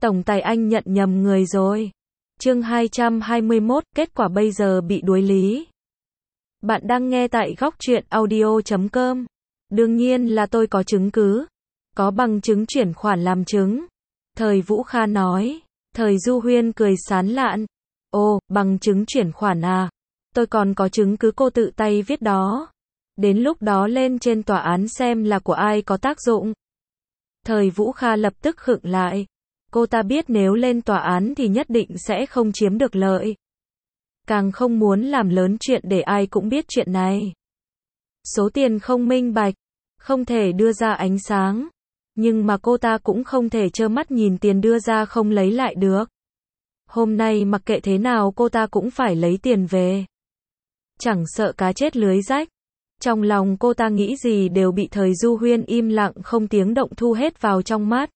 Tổng tài anh nhận nhầm người rồi. Chương 221, kết quả bây giờ bị đuối lý. Bạn đang nghe tại Góc Truyện Audio.com. Đương nhiên là tôi có chứng cứ. Có bằng chứng chuyển khoản làm chứng. Thời Vũ Kha nói. Thời Du Huyên cười sán lạn. Ồ, bằng chứng chuyển khoản à? Tôi còn có chứng cứ cô tự tay viết đó. Đến lúc đó lên trên tòa án xem là của ai có tác dụng. Thời Vũ Kha lập tức khựng lại. Cô ta biết nếu lên tòa án thì nhất định sẽ không chiếm được lợi. Càng không muốn làm lớn chuyện để ai cũng biết chuyện này. Số tiền không minh bạch, không thể đưa ra ánh sáng. Nhưng mà cô ta cũng không thể trơ mắt nhìn tiền đưa ra không lấy lại được. Hôm nay mặc kệ thế nào cô ta cũng phải lấy tiền về. Chẳng sợ cá chết lưới rách. Trong lòng cô ta nghĩ gì đều bị Thời Du Huyên im lặng không tiếng động thu hết vào trong mắt.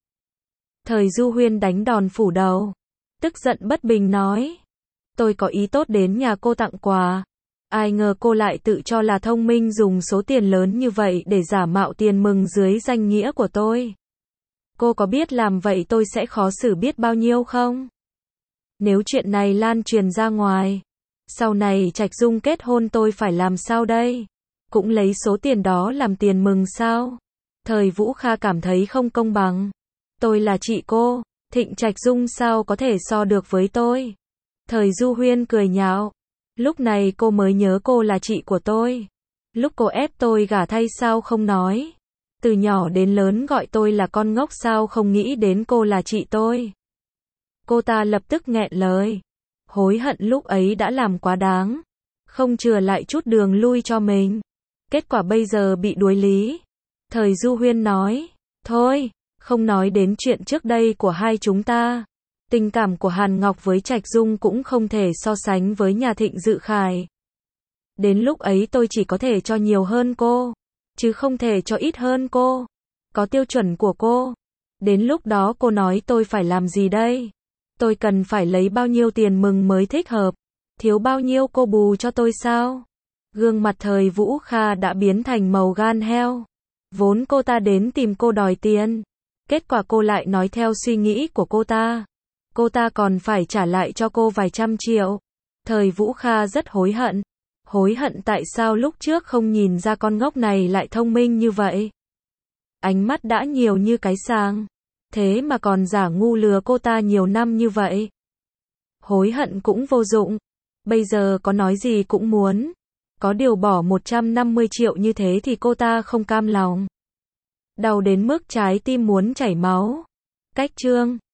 Thời Du Huyên đánh đòn phủ đầu. Tức giận bất bình nói. Tôi có ý tốt đến nhà cô tặng quà. Ai ngờ cô lại tự cho là thông minh dùng số tiền lớn như vậy để giả mạo tiền mừng dưới danh nghĩa của tôi. Cô có biết làm vậy tôi sẽ khó xử biết bao nhiêu không? Nếu chuyện này lan truyền ra ngoài, sau này Trạch Dung kết hôn tôi phải làm sao đây? Cũng lấy số tiền đó làm tiền mừng sao? Thời Vũ Kha cảm thấy không công bằng. Tôi là chị cô, Thịnh Trạch Dung sao có thể so được với tôi? Thời Du Huyên cười nhạo. Lúc này cô mới nhớ cô là chị của tôi. Lúc cô ép tôi gả thay sao không nói? Từ nhỏ đến lớn gọi tôi là con ngốc sao không nghĩ đến cô là chị tôi? Cô ta lập tức nghẹn lời. Hối hận lúc ấy đã làm quá đáng. Không chừa lại chút đường lui cho mình. Kết quả bây giờ bị đuối lý. Thời Du Huyên nói. Thôi, không nói đến chuyện trước đây của hai chúng ta. Tình cảm của Hàn Ngọc với Trạch Dung cũng không thể so sánh với nhà Thịnh Dự Khải. Đến lúc ấy tôi chỉ có thể cho nhiều hơn cô, chứ không thể cho ít hơn cô. Có tiêu chuẩn của cô. Đến lúc đó cô nói tôi phải làm gì đây? Tôi cần phải lấy bao nhiêu tiền mừng mới thích hợp? Thiếu bao nhiêu cô bù cho tôi sao? Gương mặt Thời Vũ Kha đã biến thành màu gan heo. Vốn cô ta đến tìm cô đòi tiền. Kết quả cô lại nói theo suy nghĩ của cô ta. Cô ta còn phải trả lại cho cô vài trăm triệu. Thời Vũ Kha rất hối hận. Hối hận tại sao lúc trước không nhìn ra con ngốc này lại thông minh như vậy. Ánh mắt đã nhiều như cái sàng. Thế mà còn giả ngu lừa cô ta nhiều năm như vậy. Hối hận cũng vô dụng. Bây giờ có nói gì cũng muốn. Có điều bỏ 150 triệu như thế thì cô ta không cam lòng. Đau đến mức trái tim muốn chảy máu. Cách chương